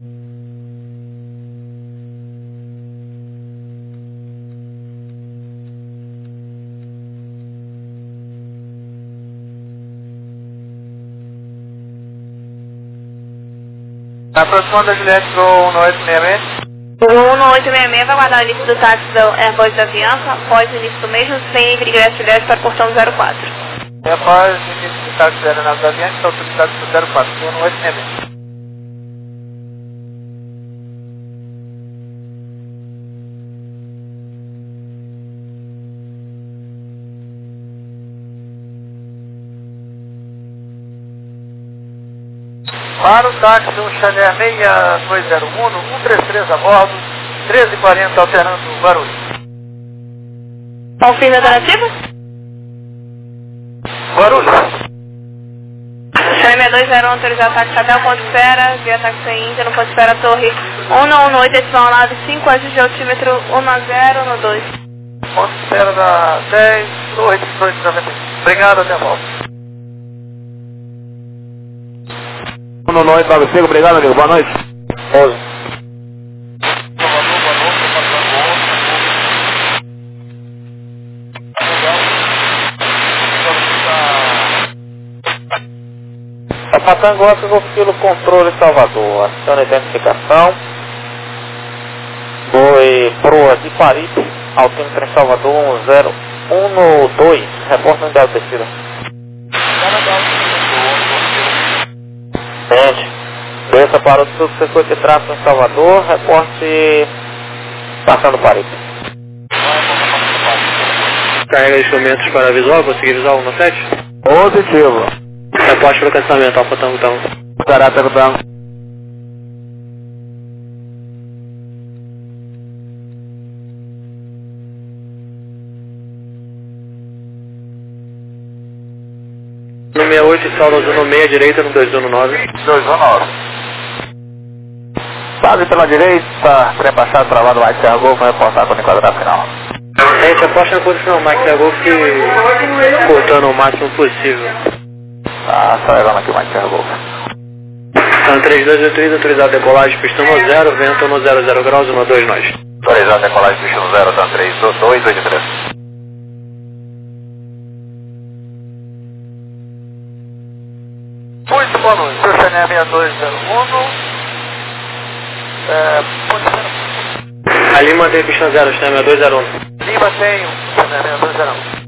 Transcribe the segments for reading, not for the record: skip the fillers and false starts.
Aproximando a Juliette pro 1866. O 1866 vai guardar o início do táxi da Airbus da Avianca após o início do mesmo sem ingresso Juliette para o portão 04. Após o início do táxi da aeronave da Avianca, está autorizado pro 04, pro 1866. Para o táxi do Chanel 6201, 133 a bordo, 13h40 alterando o barulho. Confirma a alternativa? Barulho. Chanel 6201 autorizado táxi até o ponto de espera, via táxi Índia no ponto de espera Torre 118, decimal lado 5, ajuste de altímetro 1012. Ponto de espera da 10, Torre 1891. Obrigado, até a volta. No 995, obrigado, amigo. Boa noite. 11. A Patangoa pegou pelo controle Salvador, aciona a identificação. Foi proa de Paripe, altímetro em Salvador 1012, reporte unidade de descida. Desça para o subsetor de tráfego em Salvador, reporte passando Paripe. Carrega instrumentos para visual, consegui visual 17? Positivo. Reporte para o cancelamento, Alfa Tango Tango. Caráter Tango. No 68, saldo no 6 direita, no 219. 219. Base pela direita, trem baixado, travado, Mike Serra Golf, vai reportar quando enquadrar final. Gente, aposta na posição, Mike Serra Golf, cortando o máximo possível. Tá, acelerando aqui o Mike Serra Golf. São 3283, autorizado decolagem, pistão no 0, vento no 00 graus, 12 nós. Autorizado decolagem, pistão 0, tá 3283. Muito boa noite, seu Chanel 6201. Ali mantém pistão 0, Chanel 6201. Lima tem um Chanel 6201.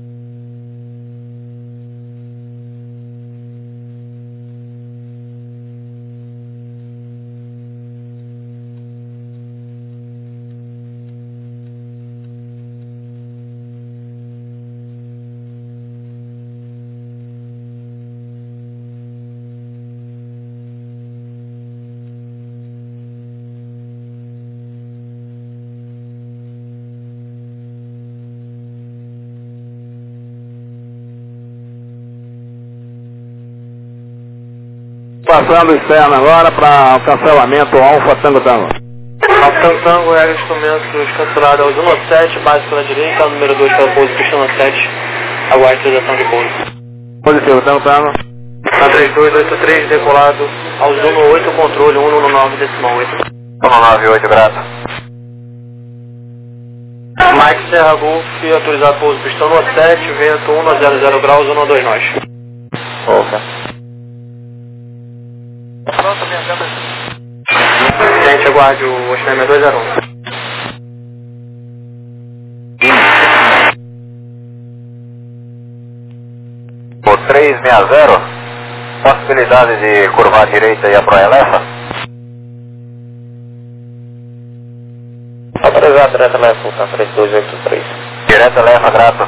Passando externo agora para o cancelamento Alfa Tango Tango. Alfa Tango Tango, era instrumentos cancelados aos 17, base pela direita, número 2 para o pouso, pistão 7, aguarde autorização de pouso. Positivo, Tango Tango. Na 3283, decolado aos 18, controle 119, decimal 8. 198, grato. Mike Serra Golf, autorizado pouso, pistão 7, vento 100 graus, 12 nós. Ok. Pronto, minha câmera. Gente, aguarde o Chanel 201. O 360, possibilidade de curvar à direita e a Proa Elefa? Autorizado direto Elefa, tá 3283. Direto Elefa, grato.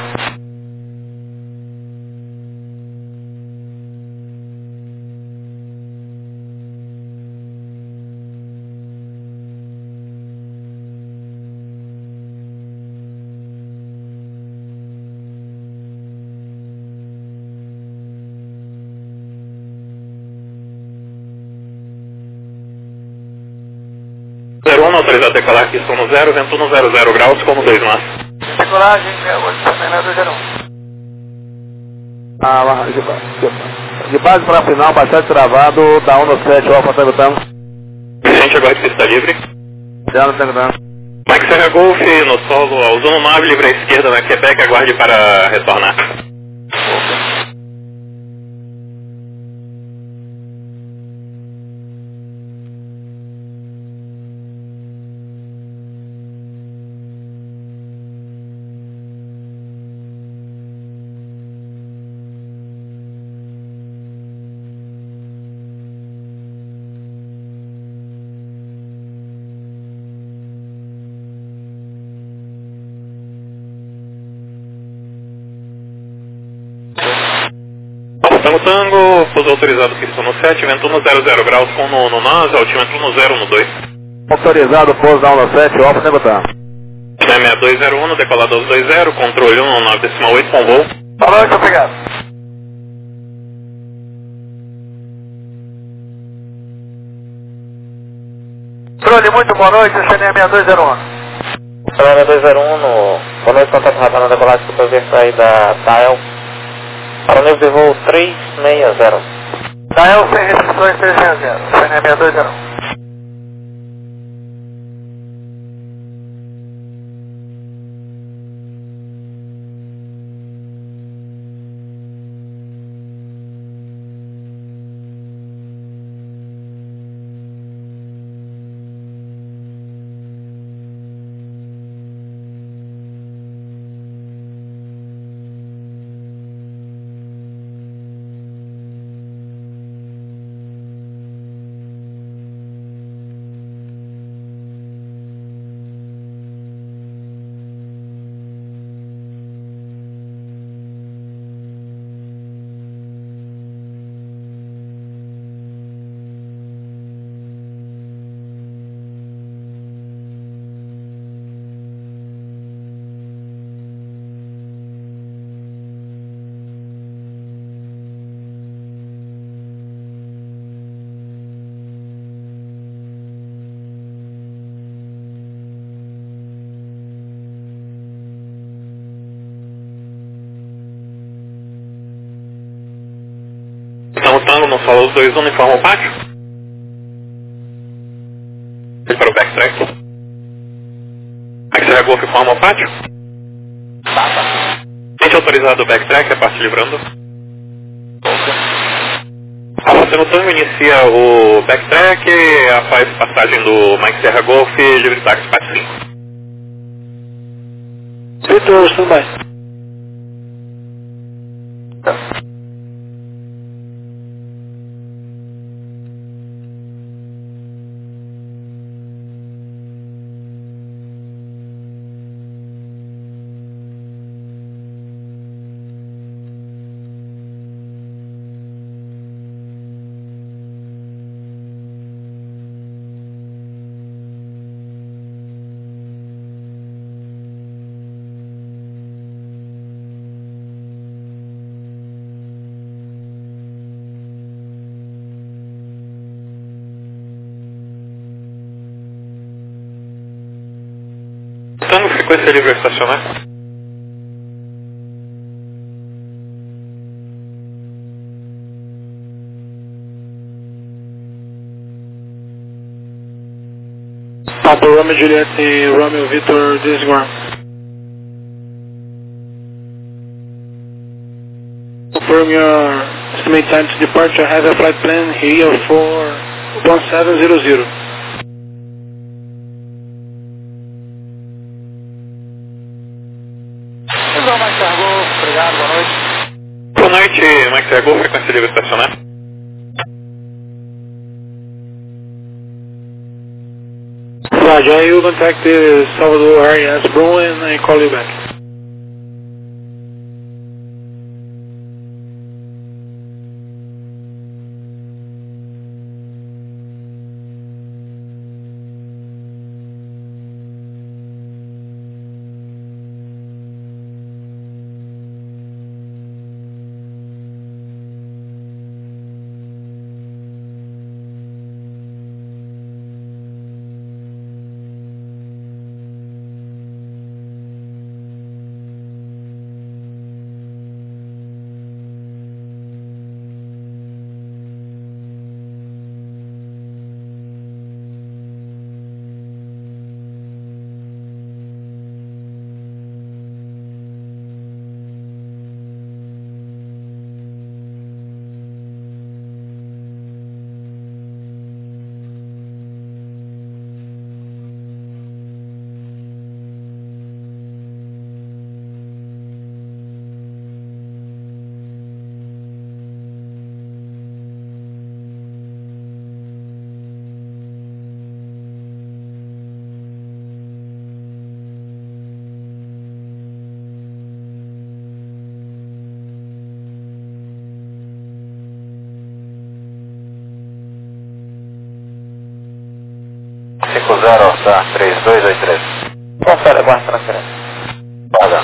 Autorizado a decolar aqui, estou no 0, vento no 00 graus, como 2 nós. Decolagem, hoje Chanel 201. De base para final, bastante travado, da 1 no 7, Alfa Tango Tango. Ponte, aguarde pista livre. Zero, Tango Tango. Mike Serra Golf no solo, ao Zona 9, livre à esquerda na Quebec, aguarde para retornar. Tango, pouso autorizado pista no 7, vento no 00 graus com no NAS, altímetro no 0 no 2. Autorizado, pouso na 17, off, Tango Tango. 6201, decolado aos 20, controle 19,8 com voo. Boa noite, obrigado. Controle, muito boa noite, CNE 6201. CNE 6201, boa noite, contato radar na decolagem superversa aí da TAEL. Para o nível de voo 360. Dael sem restrições 360, CNE 6201. Estamos dando no solo os 2 uniforme ao pátio. E para o backtrack. Mike Serra Golf forma ao pátio. Gente autorizado o backtrack, a parte livrando. Alfa no tango inicia o backtrack, faz passagem do Mike Serra Golf, livre táxi parte 5. Vitor, standby. Tango, frequência livre a estacionar. Papa Romeo Juliet e Romeo Victor Disgram. Confirm your estimated time to departure. Have a flight plan here for 1700. Obrigado, boa noite. Boa noite, Mike Serra Golf, frequência livre a estacionar. Roger, you contact the Salvador RES Bruin and I call you back. 50, tá, 3283. Confere, aguarde transferência. Paga.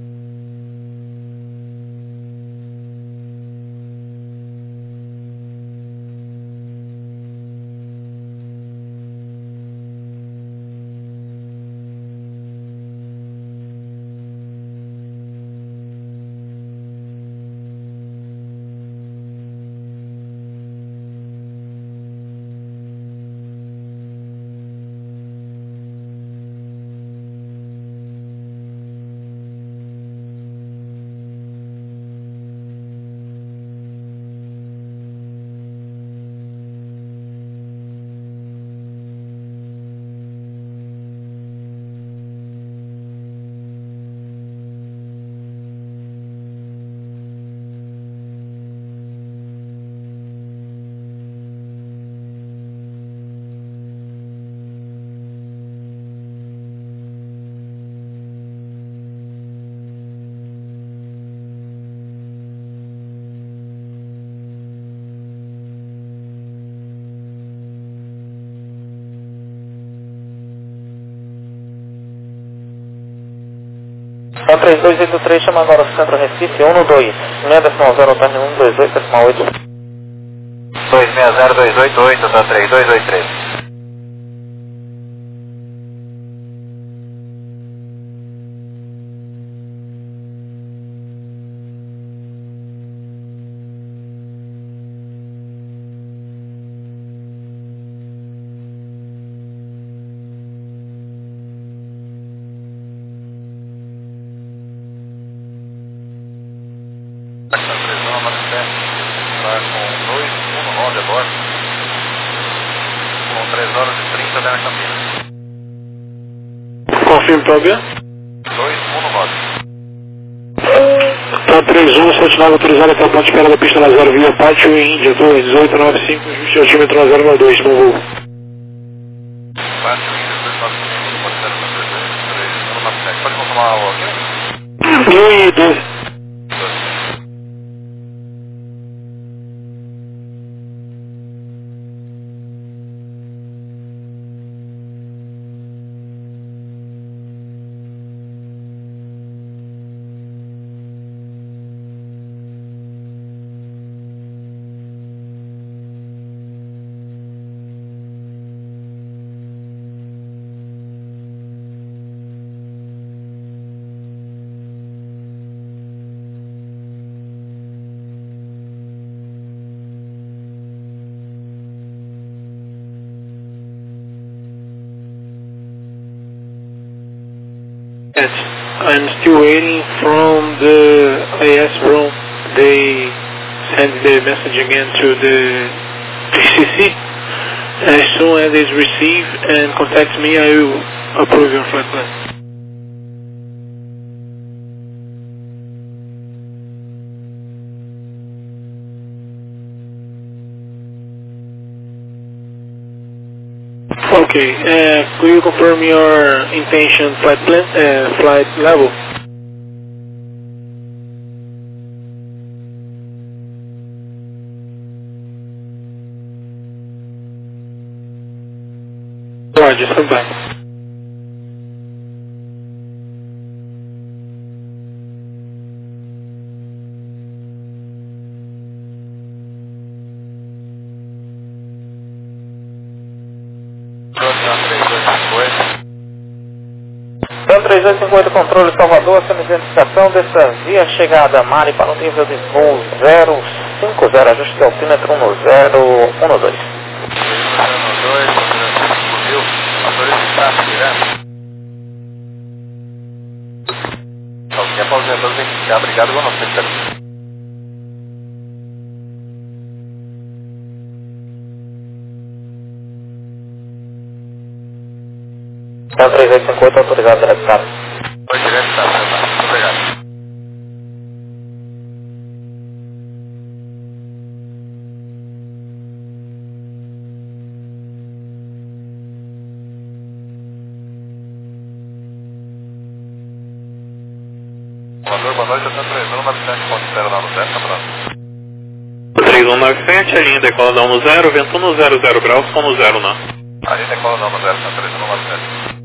Só 3283, chama agora o Centro Recife, 12, 6.0, término 128.8. 260288, tá, 3283. Vai com 219 a bordo, com 3 horas e 30 da Campina. Confirme para o B. 219. Tá 31, Sentinela autorizado até a ponte espera da pista na 0 via Pátio em Índia, 1895, ajuste altímetro na 092, bom voo. Pátio Índia, 1895, pode ser 397. Pode confirmar o ok? 1012. I'm still waiting from the AS room. They send the message again to the TCC. As soon as it's received and contacts me, I will approve your flight plan. Okay, could you confirm your intention flight plan, flight level? Roger, stand by. Centro 3258, controle Salvador, sendo identificação dessa via chegada Mari para o nível de voo 050, ajuste de altímetro no 012. 012, autoriza espaço direto. Ok, após o retorno tem que ficar, obrigado, igual você está. Centro 3258, autorizado direto, tá? Foi direto, tá, muito obrigado. Boa noite, eu estou 3197, ponto espera lá no 0, tá pronto. 3197, a linha decola da 10, vento no 00 graus, como 0 não. A gente decola da 10, Santa Teresa, 197.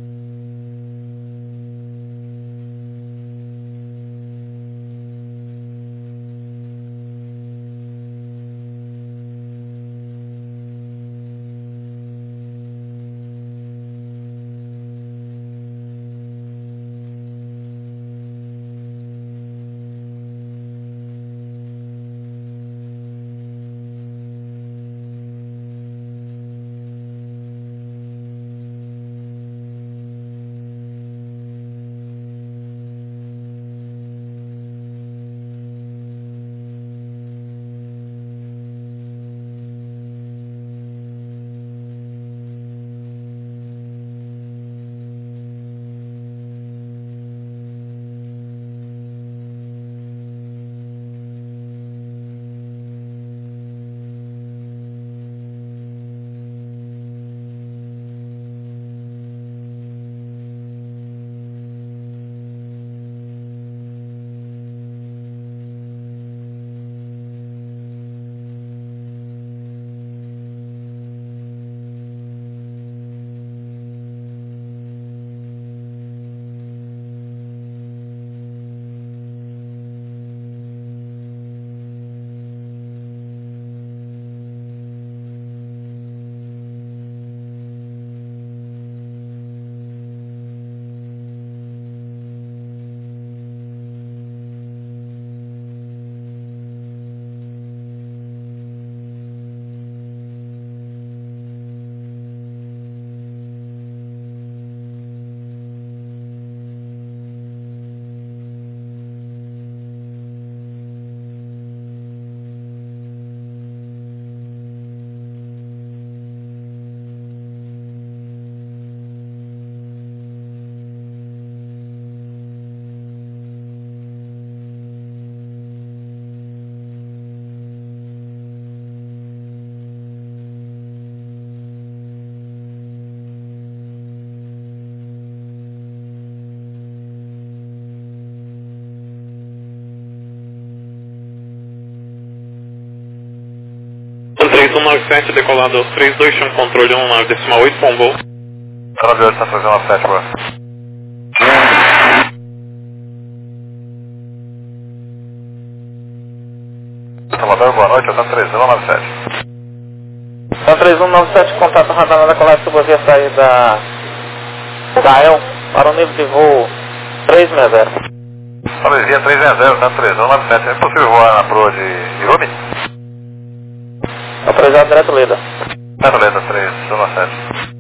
Santa Teresa 197, decolado 321, controle 19,8, com voo. 98, Santa Teresa, 197, boa. Salvador, boa noite, Santa Teresa, 197. Santa Teresa 197, contato radar da coleta subovia saída da El para o nível de voo 360. Travessia 360, Santa Teresa, 197. É possível voar na proa de Rumi? Autorizado direto Leda. Direto Leda, 317.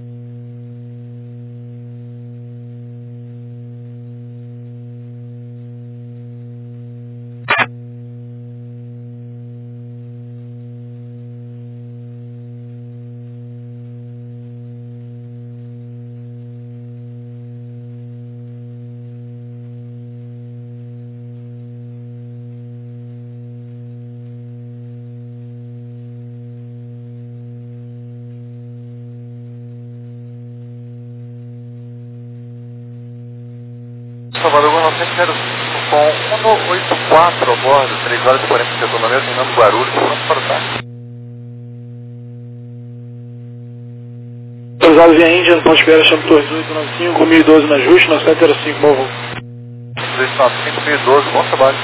Salvador, 905 com 184 a bordo, 3 horas e 40 de autonomia, terminando Guarulhos, pronto para o táxi. Autorizado via Índia, no ponto de espera, chama Torres 895, 1012 na ajuste, 9705, bom voo. 295, 1012, bom trabalho.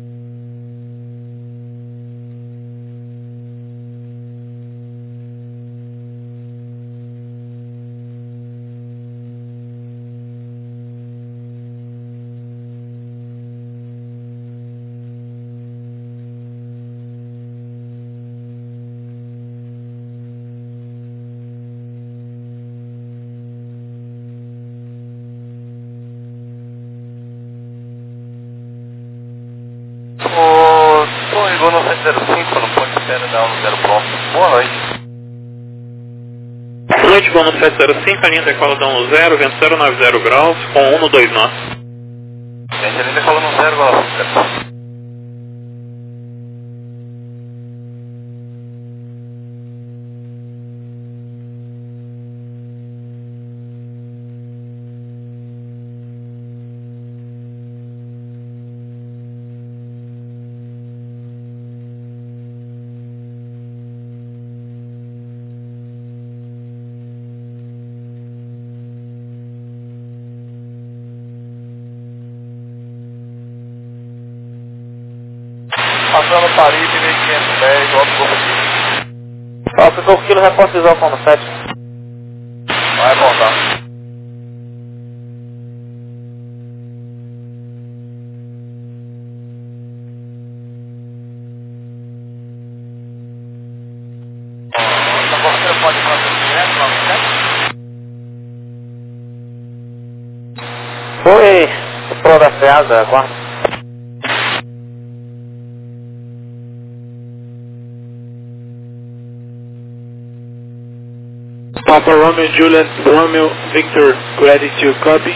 O Tom ligou 905 no ponto de espera da 10 bloco. Boa noite. Boa noite, voo no 705, a linha decola da 10, vento 090 graus, com 129 nós. Gente, a linha decola no 0, Pousando Paripe, 1510, Alto Golfo Kilo. Alto Golfo Kilo, reporte visual com 7. Vai voltar. Você pode fazer direto lá no centro? Foi o Pro da Freada, quarta. Papa Romeo Juliet Romeo Victor, ready to copy.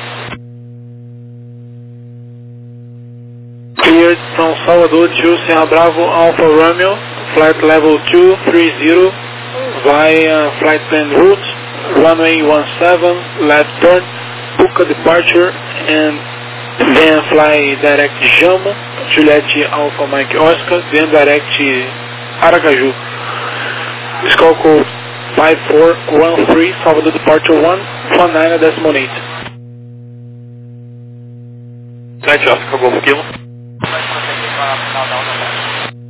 Cleared from Salvador to Sierra Bravo Alpha Romeo, flight level 230 via flight plan route, runway 17, left turn, book a departure and then fly direct Jamo, Juliet Alpha Mike Oscar, then direct Aracaju. Skull code 5413, Salvador departure 119 decimal 8. 7 Oscar Golf Kilo. Vai conseguir para a final da onda.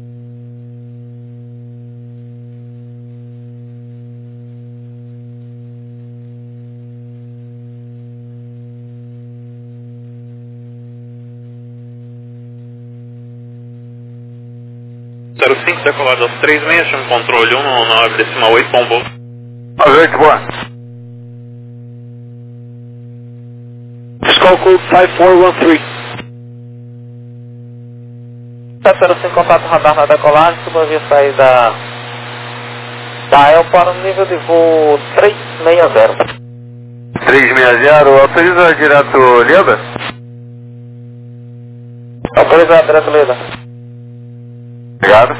Zero 5 decolado aos 36, chama controle 119 decimal 8, bom voo. Avante, boa. Skull code 5413. 705 contato radar na decolagem, suba via saída da EL para o nível de voo 360. 360, autoriza direto Leda? Autoriza direto Leda. Obrigado.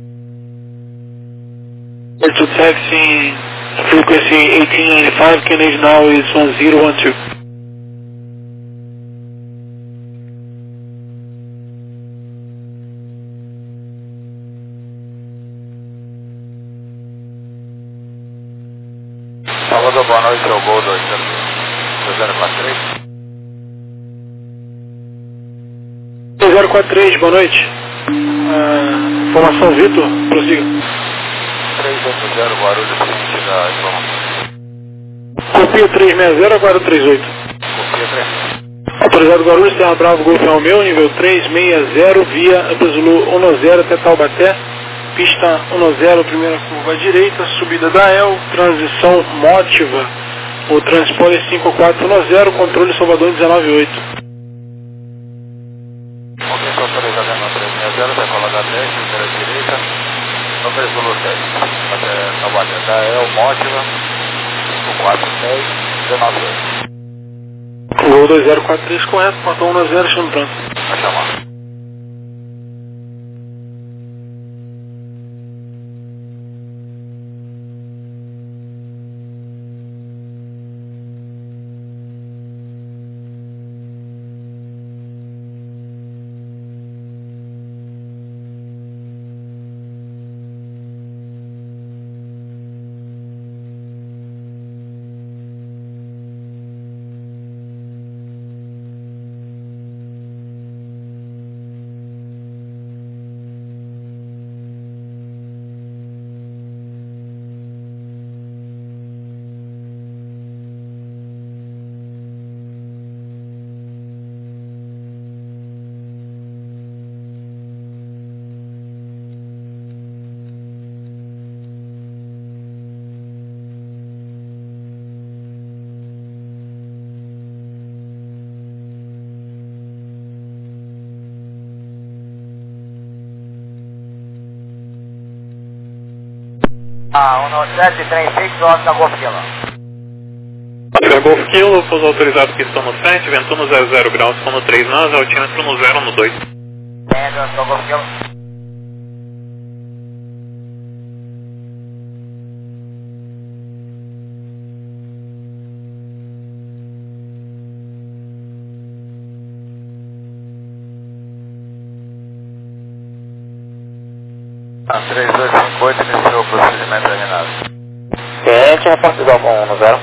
To taxi frequency 1895, Canadian now is 1012. Salvador, boa noite, é o Gol 2043. 2043, boa noite. Informação Vitor, prossiga. 380, Guarulhos, seguinte da informação. Copia 360, aguarda 38. Copia 3. Autorizado Guarulhos, Terra Bravo, Golf Romeo, nível 360, via Zulu 10 até Taubaté. Pista 10, primeira curva à direita, subida da EL, transição Mótiva. O transponder 5410, controle Salvador 198. Ok, estou autorizado na 360, decola da 10, primeira direita, número Zulu 10, até Taubaté da EL, Mótiva, 5410, 198. Voo 2043 correto, portão 10, chama pronto. Vai chamar. Ah, 1736, Oscar Golf Kilo. Oscar Golf Kilo, pouso autorizado pistão no 7, vento no 00 graus, sono 3 nós, altímetro no 0 no 2. Entendo, Oscar Golf Kilo. Ah, 3258 iniciou o procedimento terminado. Cliente, reporte visual com 10.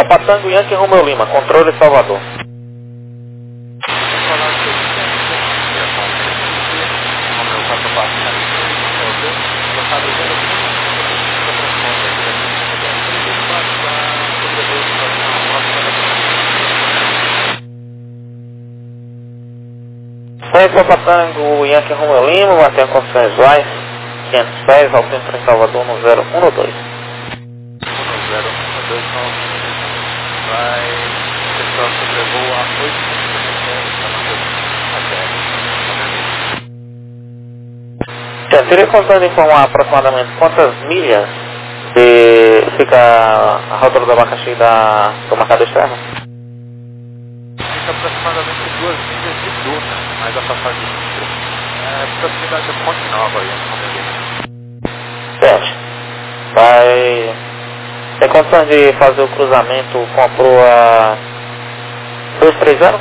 Papa Tango Yankee Romeu Lima, controle Salvador. Papa Tango Yankee Romeu Lima, mantenha condições visuais, 510, ao centro em Salvador no 012. 1012 vai, o pessoal sobrevoo a 8 Teria contando informar aproximadamente quantas milhas fica a rota do abacaxi do Marcado Externo? Fica aproximadamente 2 milhas de Duna, mais afastado de Sintra. É proximidade de Ponte Nova aí, Certo. Vai ter condições de fazer o cruzamento com a proa 230?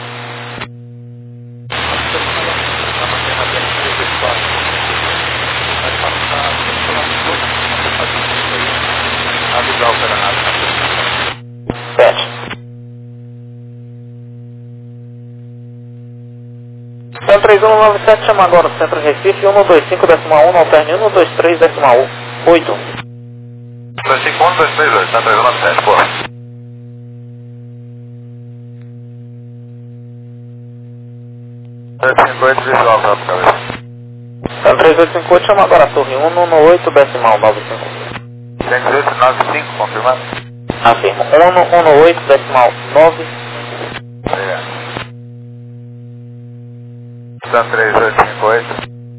Avisar o operário. Certo. Então 3197 chama agora o Centro Recife, 125 decimal 1, alterne 123 decimal 8. 251, 238, tá 3197, porra. Visual, tá por cabeça. Então 3858 chama agora a torre 118 decimal 95. 11895, confirmado? Afirmo, 118 decimal 9. Obrigado. Então 3858.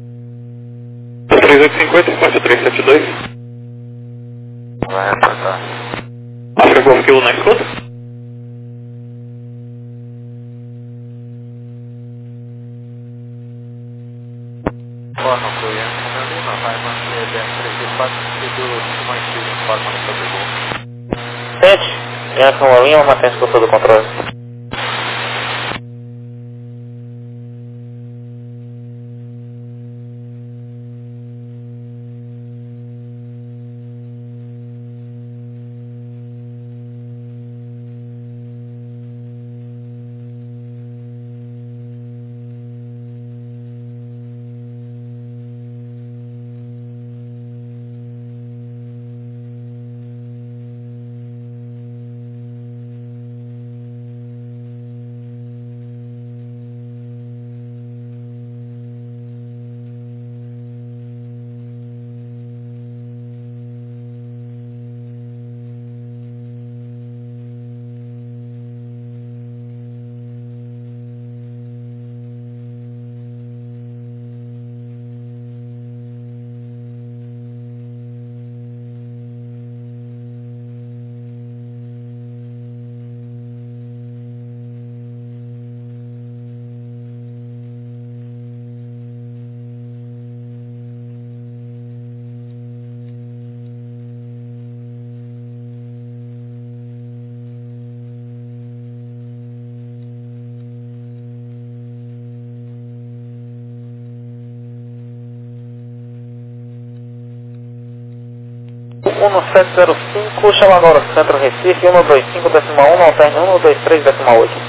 3850, 4372. Vai reportar. Oscar Golf Kilo na escuta. Forma o cliente, como eu lima, vai manter 1034 sentido mais filho, forma no sobrevoo. Sente, Yankee Romeu Lima, mantém a escuta do controle. O 1705, chama agora o Centro Recife, 125 decimal 1, alterne 123 decimal 8.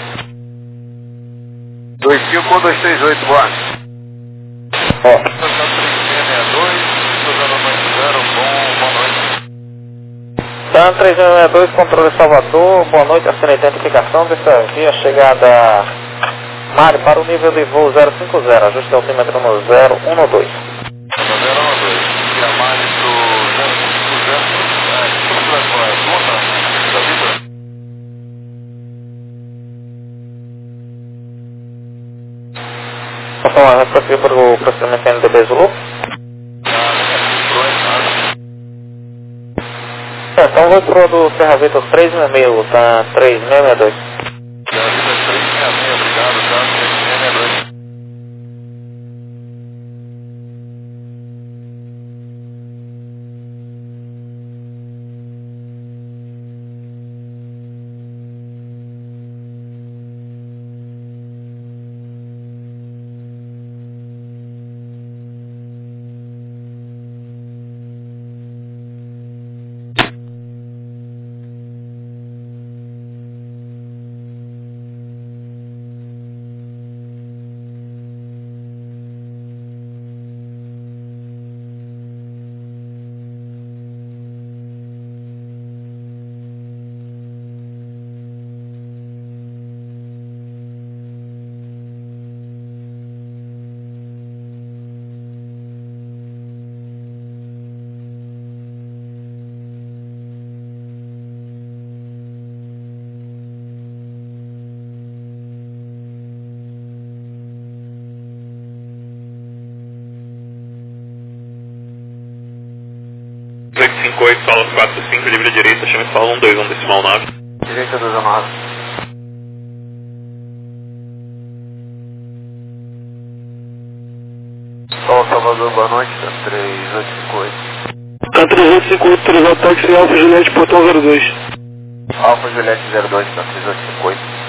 25 238, boa. Ó. Estação 3662, Suzano 90, boa noite. Tan 3662, controle Salvador, boa noite, assina a identificação dessa via chegada Mário para o nível de voo 050, ajuste altímetro no 012. 012, via Mário pro 050, qual é? Duna? Da vida? Então, vamos prosseguir para o procedimento NDB Zulu. Então vou pro do Serra Vitor 366, tá 3662. Serra Vitor 366, obrigado, tá 3662. 258, solo 45, livre direita, chame solo 121, decimal 9. Direita 219. Sol Salvador, boa noite, 3858. K3858, 3 táxi Alfa Juliette, portão 02. Alfa Juliette 02, 3858.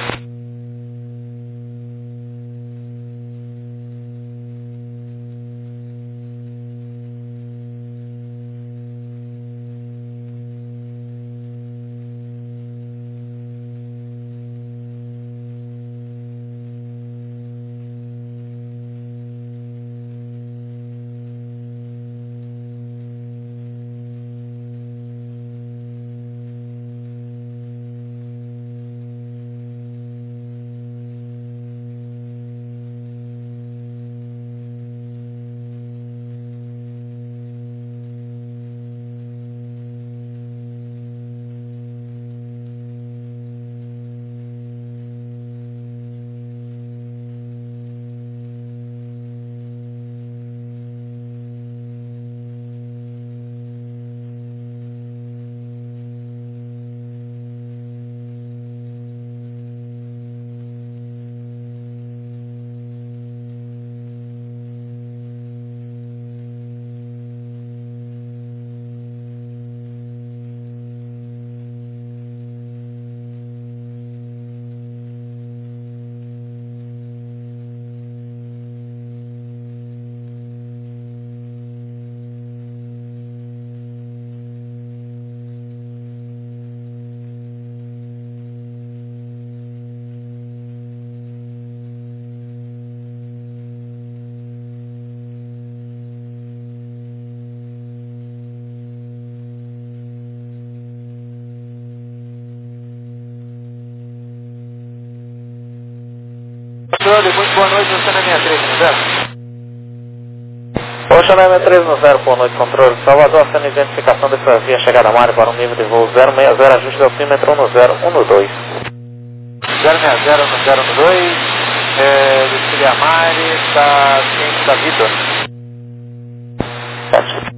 Muito boa noite, você na 63, no zero? Ocean 63 no 0, boa noite, controle. Salvador, sendo identificação dessa via chegada a Mário para um nível de voo 060, ajuste do altímetro 1012. 060 no 02, desfile a Mari, está ciente da Vitor. Certo.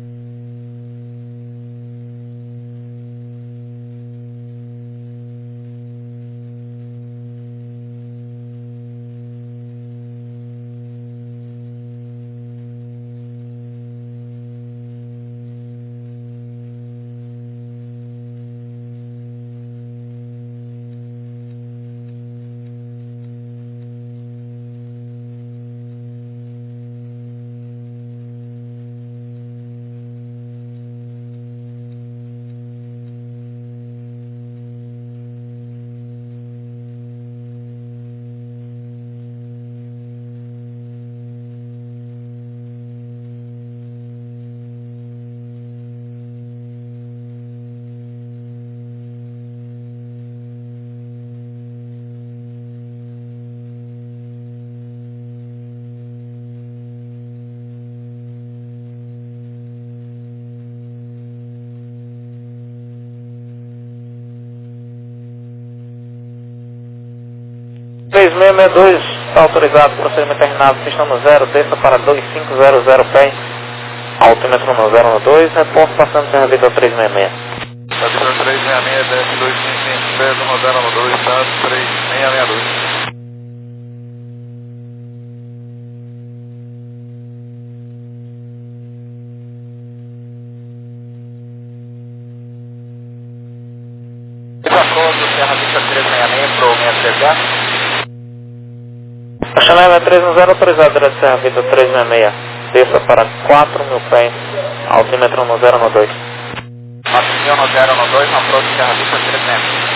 Está autorizado, procedimento terminado, pista no 0, desça para 2500 pé, altímetro no 012, reporte passando Serra Vida 366. Serra 366, desce 2500 pés, no 012, está 3662. Serra Vista 366 para o 63. Ocean 63 no 0, autorizado, direto Serra Vida 366, desça para 4.000 pés, altímetro no 012. 4.000 no 012, na próxima Serra Vista 366.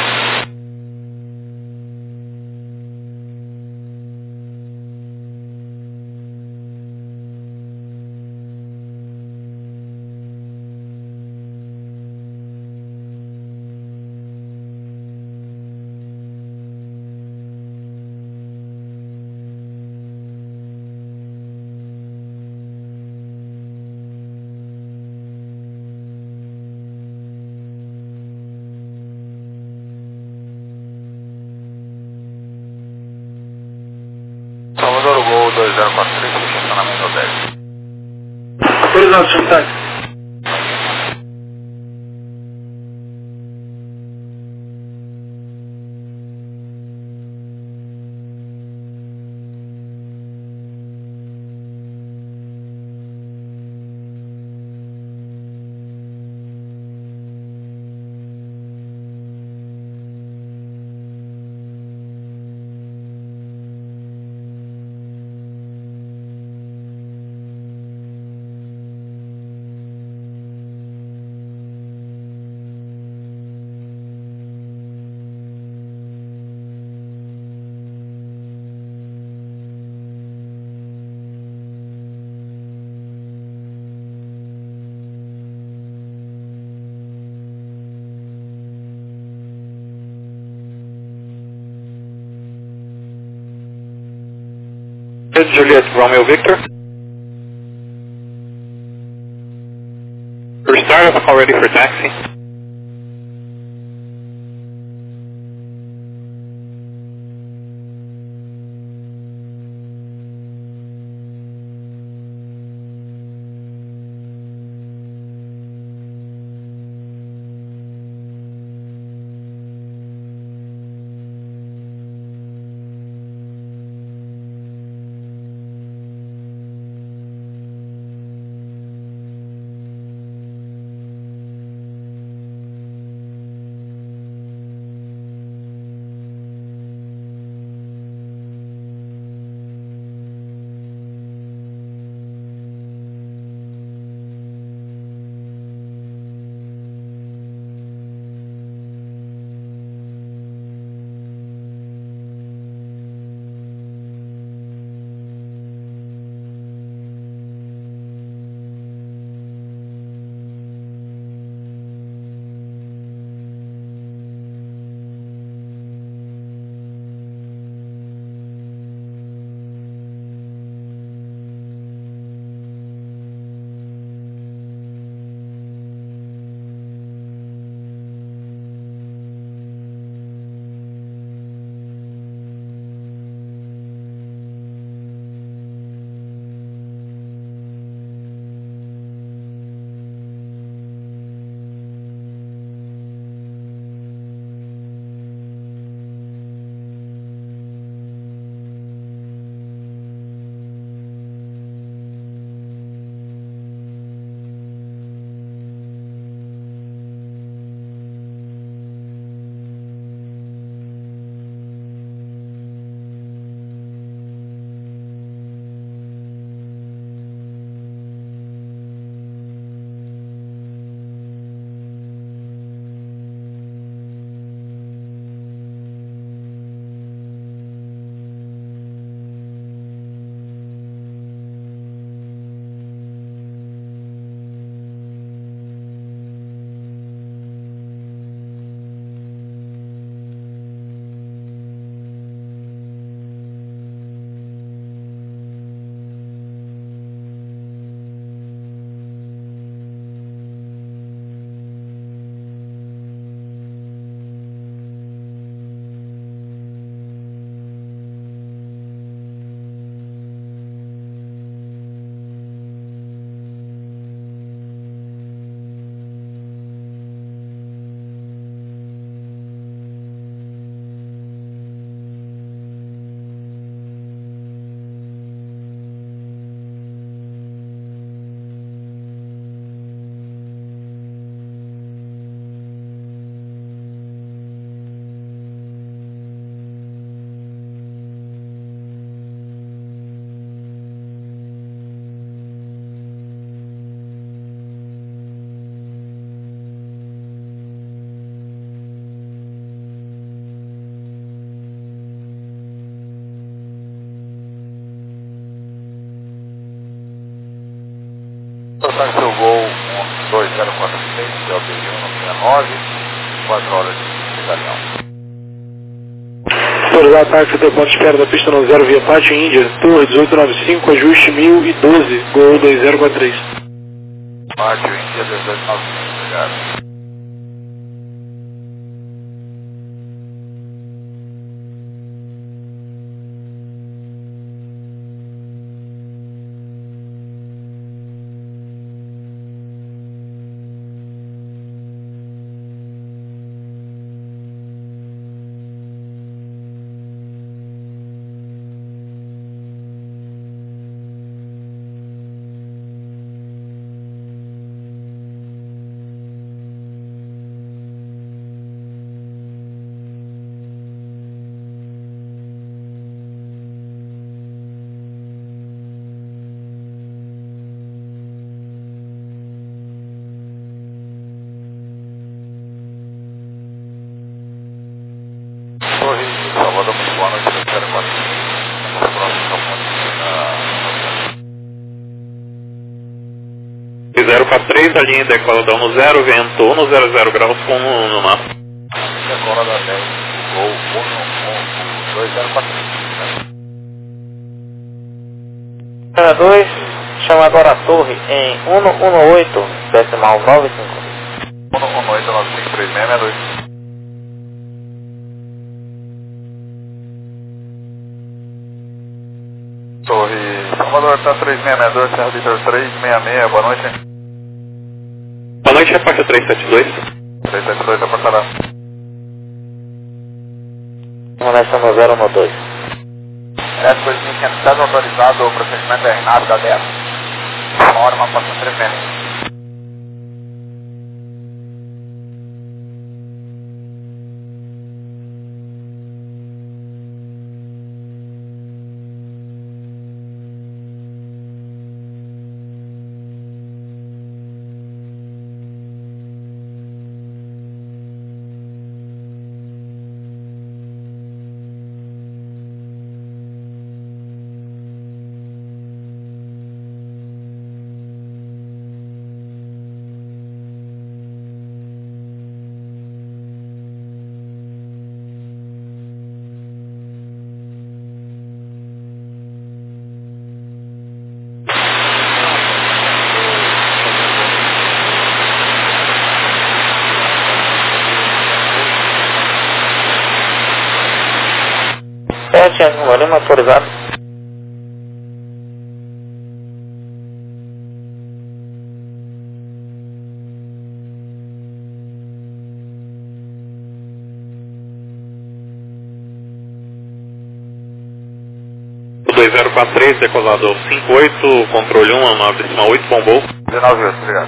Salvador, Gol 2043, estacionamento 10. Autorizado, Chantai. Juliet Romeo Victor. For startup, call ready for taxi. Total seu Gol 2046, LB1, 69, 4 horas de medalhão. Autorizar táxi do ponto de espera da pista 90 via Pátio Índia, Torre 1895, ajuste 1012, Gol 2043. Pátio Índia 1895, obrigado. Torre Salvador, muito boa noite, 045. Estamos próximos ao ponto de 043, a linha decoladão no 0, vento 100 graus com 1 no mapa. Decola da 10, Gol 1, 2043. 2, chama agora a torre em 118, decimal 95. 118, 95, 3662. Torre Salvador, tá 3662, Serra Vitor 366, boa noite. Boa noite, repórter 372. 372, reportará. Começando 012. Essa coisa que tinha estado autorizado o procedimento RNAV da 10. Uma hora, uma passão 366. Lima autorizado. O 2043, decolado 58, controle 1, 19,8, bombou. 198, obrigado.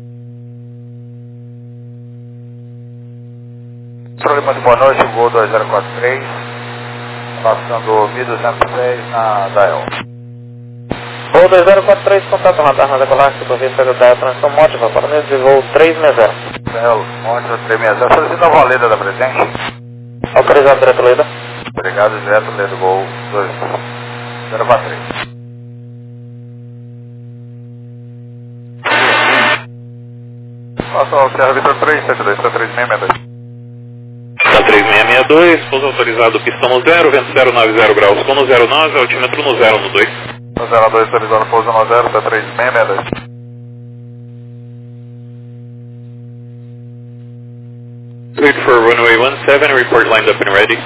Controle, muito boa noite, o Gol 2043. Passando 1210 na Dael. Voo 2043, contato radar na decolagem, superfície da Dael, transição módica, para o de voo 360. Dael, módica 360, solicita a valeda da presente. Autorizado, direto Leda. Obrigado, direto Leda, Gol 2043. Passa ao Serra Vitor 372, está 3662. Está 3662, pouso autorizado, pistão no 0, vento 090 graus, com no 09, altímetro no 0 no 2. No 02, autorizado, pouso no 0, está 3662. Wait for runway 17, report lined up and ready.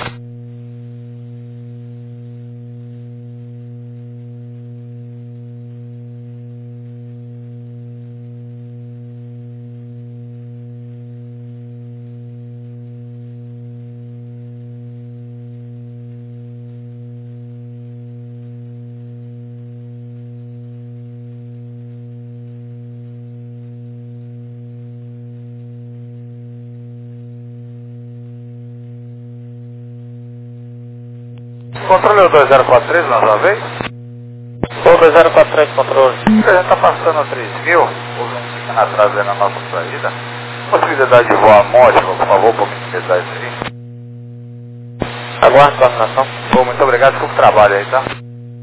Controle 2043, mais uma vez. Voo 2043, controle. A gente está passando 3.000, houve um pequeno atraso aí na nossa saída. Possibilidade de voar módica, por favor, para minimizar isso aí. Aguarde coordenação. Bom, muito obrigado, fica o trabalho aí, tá?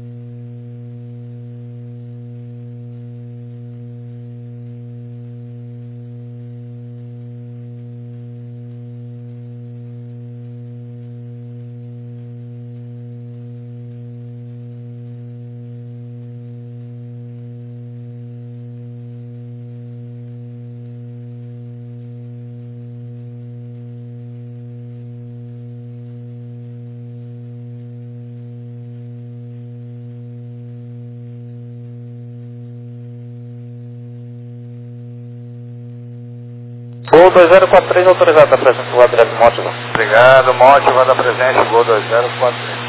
Voo 2043, autorizado, da presença do Adriano Módica. Obrigado, Módica, da presente, Gol 2043.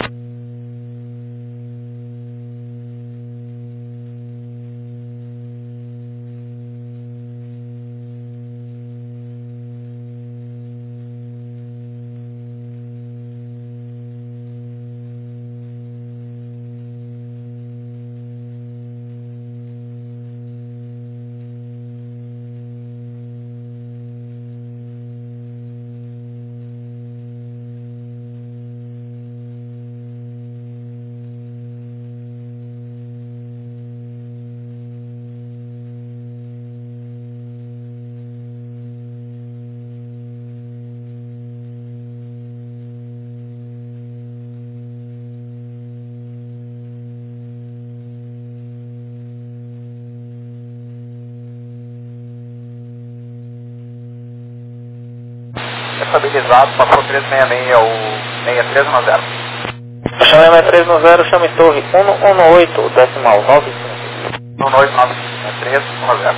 estabilizado, passou 366 ou 6310. Chame 6310, chame torre 118, decimal 95. 189, 310.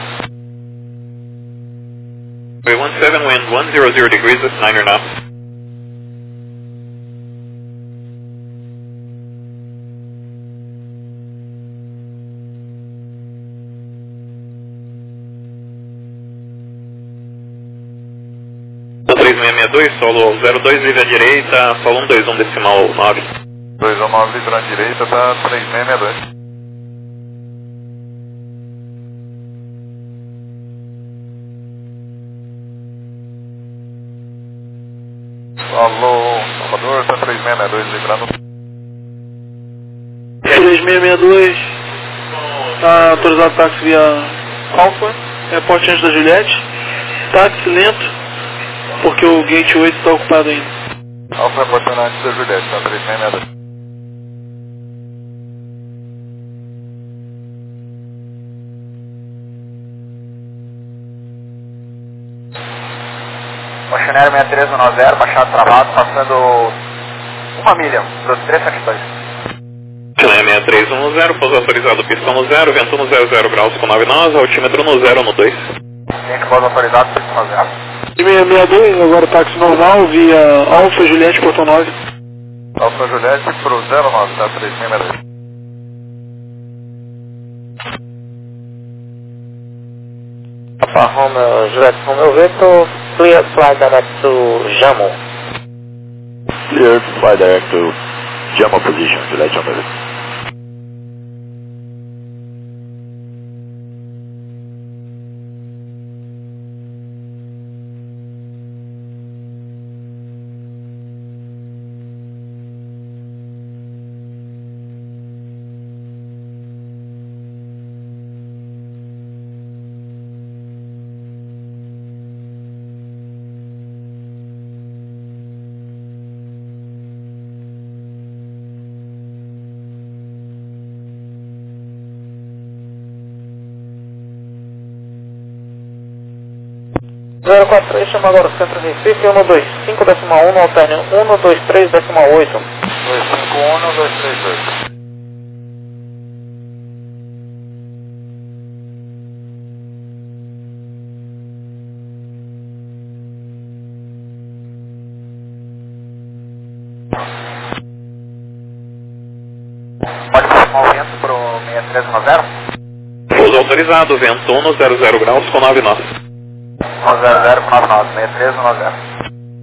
17, wind 100 degrees, that's 9 knots. Então 3662, solo 02, livre à direita, solo 121, decimal 9. 219, livre à direita, tá 3662. Alô, Salvador, tá 3662, livrando. 3662, tá autorizado táxi via Alfa, airport antes da Juliette, táxi lento, porque o gate 8 está ocupado ainda. Alfa reportando antes da Juliette, tá 3662. Motionário 6310, baixado travado, passando 1 milha, dos 372. Chile 6310, pouso autorizado, pistão no 0, vento no 00 graus com 9 nós, altímetro no 0 no 2. Gente, pouso autorizado, pistão no 0. 3662, agora táxi normal via Alfa, Juliette, Porto 9. Alfa Juliette pro 09, tá 3662. Papa Romeo, Juliette Romeo Victor, clear flight direct to Jamo. Clear, fly direct to Jamo position, Juliette Romeo Victor. Zero 43, chama agora o centro de Recife, 125, decimal 1, alterne 123, decimal 8. 251, 232. Pode passar o vento pro 6310? Pouso autorizado, vento no 00 graus com 9 nós. 100 com 99, 6310.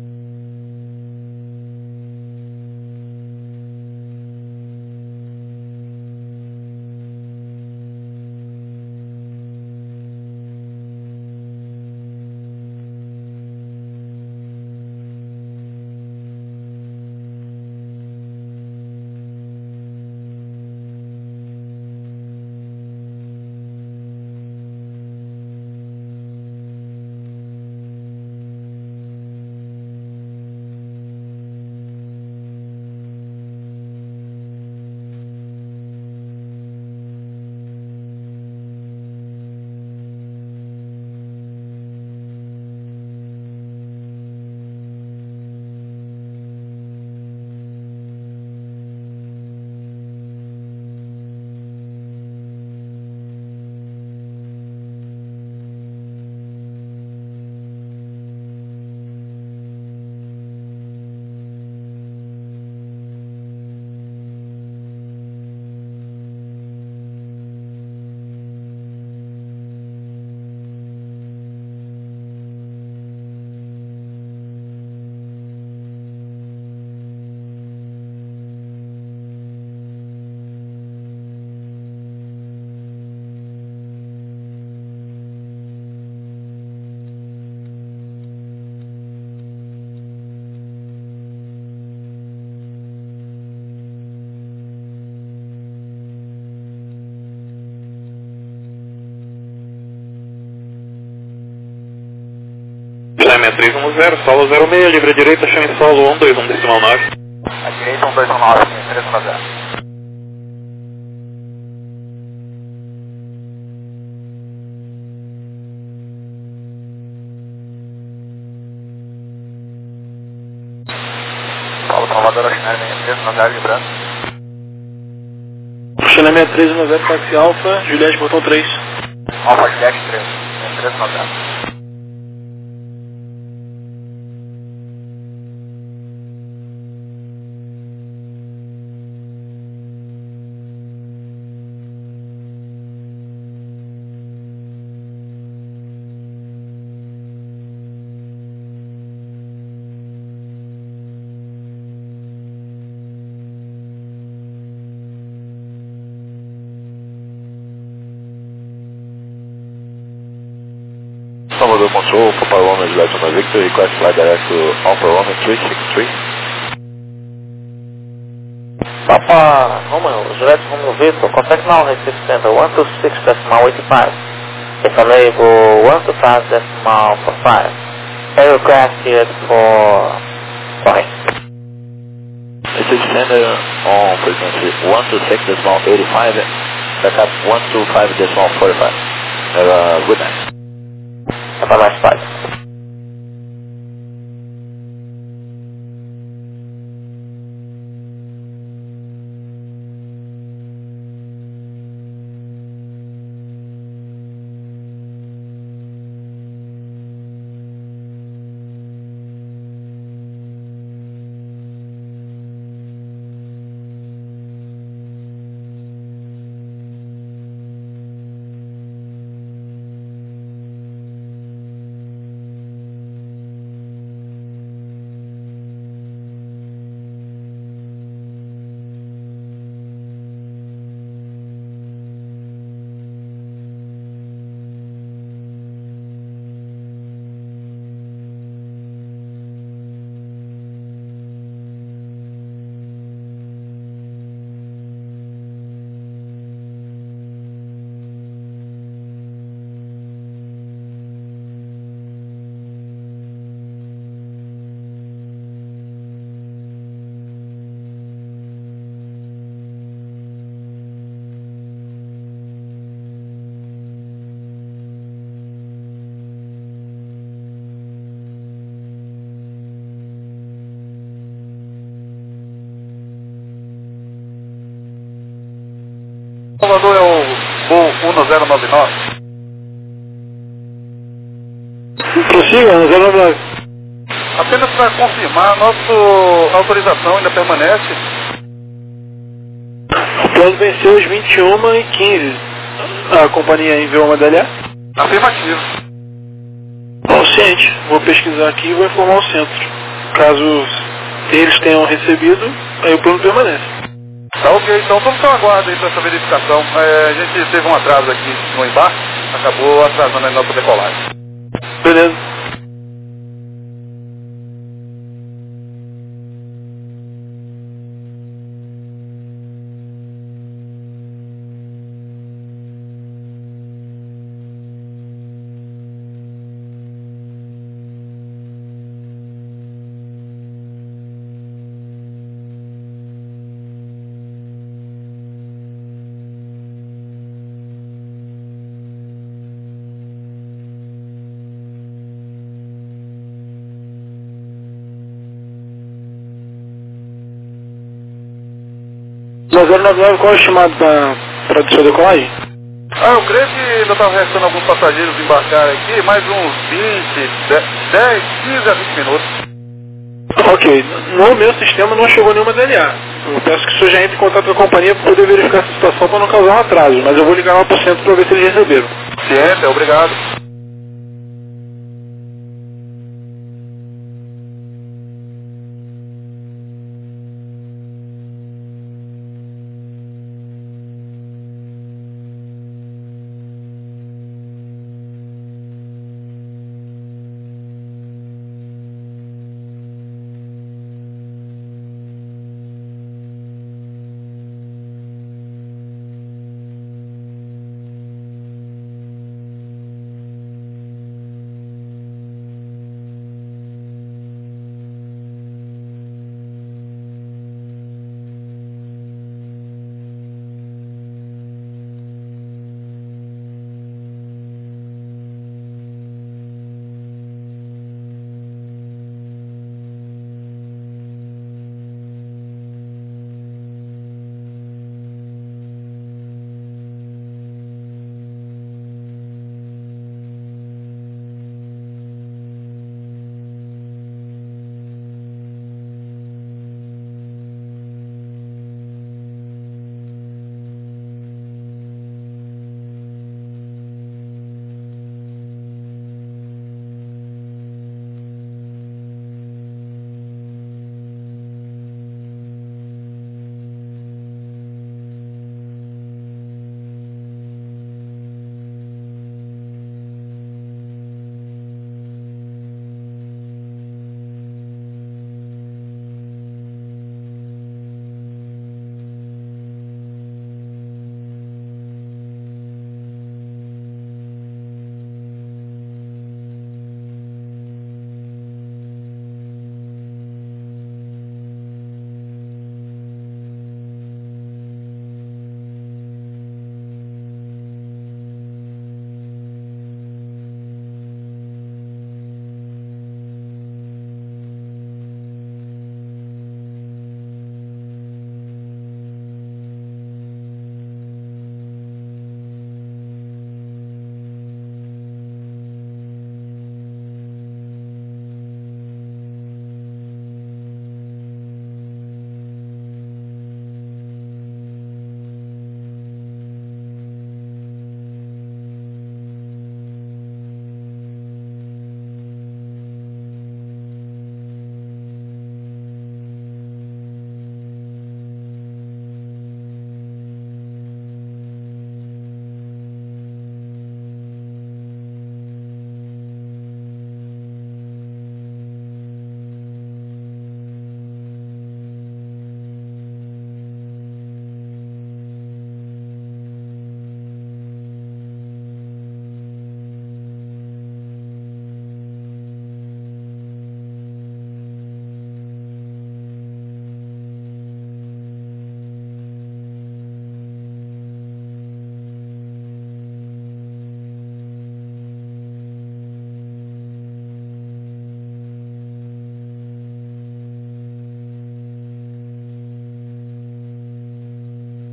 Chile 6310, solo 06, livre à direita, chame solo 121, decimal 9. À direita 1219, 6310. Salvador China 6390 lembrando. China 6390, táxi Alfa, Juliette, portão 3. Alfa Juliette 3, 6390. Salvador Control, Papa Romeo Juliette Lima Victor, request flight direct to Alfa Romeo 363. Papa Romeo Juliette Romeo Victor, contact now Recife Center 126.85. If available 125.45. Aircraft cleared for flight. Recife Center on frequency 126.85, backup 125.45. Have a good night. Have a nice flight. Salvador é o voo 1099. Prossiga, 1099. Apenas para confirmar, nossa autorização ainda permanece. O plano venceu às 21h15. A companhia enviou uma DLA? Afirmativo. Bom, ciente. Vou pesquisar aqui e vou informar o centro. Caso eles tenham recebido, aí o plano permanece. Tá ok, então vamos ao aguardo aí para essa verificação. A gente teve um atraso aqui no embarque, acabou atrasando a nossa decolagem. Beleza. Mas 099, qual é o estimado para a sua decolagem? Eu creio que ainda estava restando alguns passageiros embarcarem aqui, mais uns 10, 15 a 20 minutos. Ok, no meu sistema não chegou nenhuma DLA. Eu peço que o senhor já entre em contato com a companhia para poder verificar essa situação para não causar um atraso, mas eu vou ligar lá para o centro para ver se eles receberam. Ciente, obrigado.